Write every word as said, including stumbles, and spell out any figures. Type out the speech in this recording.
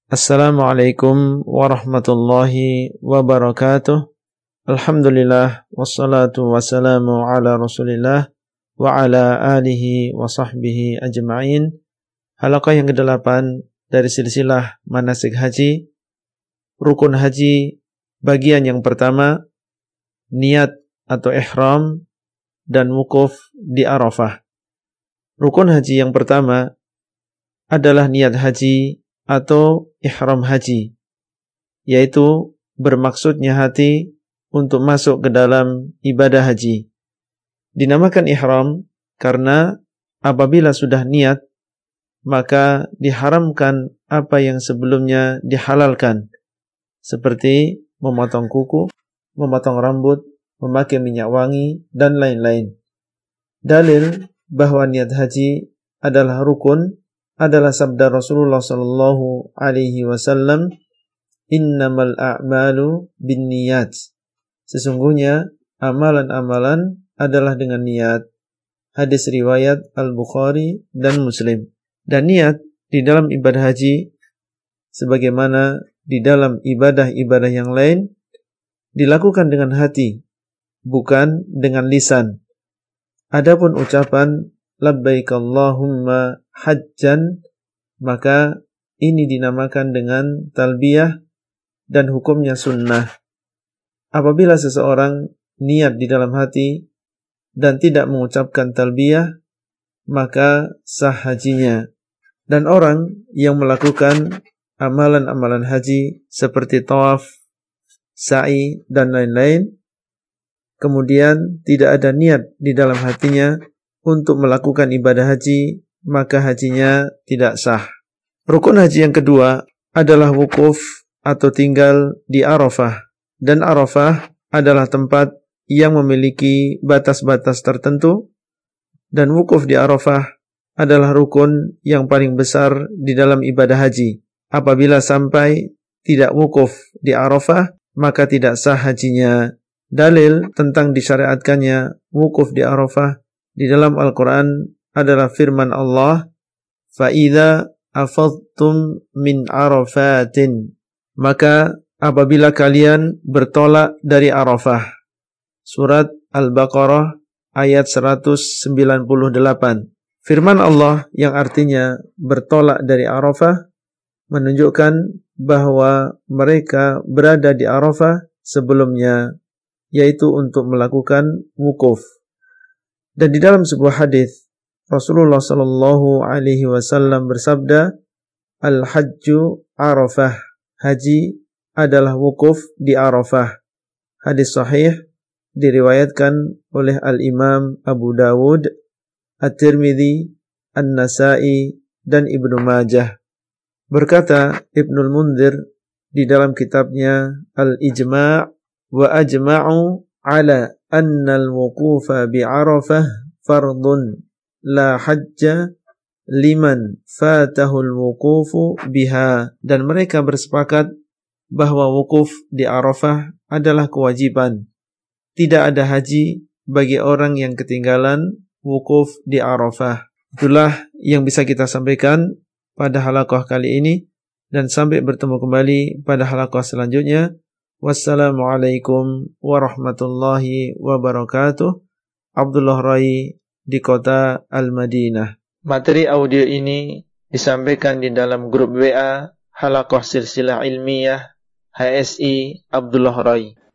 Assalamualaikum warahmatullahi wabarakatuh. Alhamdulillah wassalatu wassalamu ala Rasulillah wa ala alihi wa sahbihi ajma'in. Halaqah yang kedelapan dari silsilah manasik haji, rukun haji bagian yang pertama, niat atau ihram dan wukuf di Arafah. Rukun haji yang pertama adalah niat haji atau ihram haji, yaitu bermaksudnya hati untuk masuk ke dalam ibadah haji. Dinamakan ihram karena apabila sudah niat, maka diharamkan apa yang sebelumnya dihalalkan, seperti memotong kuku, memotong rambut, memakai minyak wangi, dan lain-lain. Dalil bahwa niat haji adalah rukun adalah sabda Rasulullah sallallahu alaihi wasallam, innamal a'malu binniyat. Sesungguhnya amalan-amalan adalah dengan niat. Hadis riwayat Al-Bukhari dan Muslim. Dan niat di dalam ibadah haji, sebagaimana di dalam ibadah-ibadah yang lain, dilakukan dengan hati, bukan dengan lisan. Adapun ucapan labbaik Allahumma hajjan, maka ini dinamakan dengan talbiyah dan hukumnya sunnah. Apabila seseorang niat di dalam hati dan tidak mengucapkan talbiyah, maka sah hajinya. Dan orang yang melakukan amalan-amalan haji seperti tawaf, sa'i, dan lain-lain, kemudian tidak ada niat di dalam hatinya untuk melakukan ibadah haji, maka hajinya tidak sah. Rukun haji yang kedua adalah wukuf atau tinggal di Arafah. Dan Arafah adalah tempat yang memiliki batas-batas tertentu. Dan wukuf di Arafah adalah rukun yang paling besar di dalam ibadah haji. Apabila sampai tidak wukuf di Arafah, maka tidak sah hajinya. Dalil tentang disyariatkannya wukuf di Arafah di dalam Al-Quran adalah firman Allah, فَإِذَا أَفَضْتُمْ مِنْ عَرَفَاتٍ, maka apabila kalian bertolak dari Arafah. Surat Al-Baqarah ayat seratus sembilan puluh delapan. Firman Allah yang artinya bertolak dari Arafah menunjukkan bahwa mereka berada di Arafah sebelumnya, yaitu untuk melakukan wukuf. Dan di dalam sebuah hadis Rasulullah sallallahu alaihi wasallam bersabda, Al-Hajju Arafah, haji adalah wukuf di Arafah. Hadis sahih diriwayatkan oleh Al-Imam Abu Dawud, At-Tirmidzi, An-Nasa'i, dan Ibnu Majah. Berkata Ibnul Munzir di dalam kitabnya Al-Ijma' wa ajma'u ala anna al-wuqufa bi Arafah fardun la hajja liman fatahu al-wuqufu biha. Dan mereka bersepakat bahwa wukuf di Arafah adalah kewajiban. Tidak ada haji bagi orang yang ketinggalan wukuf di Arafah. Itulah yang bisa kita sampaikan pada halaqah kali ini, dan sampai bertemu kembali pada halaqah selanjutnya. Wassalamualaikum warahmatullahi wabarakatuh. Abdullah Rai di kota Al-Madinah. Materi audio ini disampaikan di dalam grup W A Halaqah Silsilah Ilmiah H S I Abdullah Rai.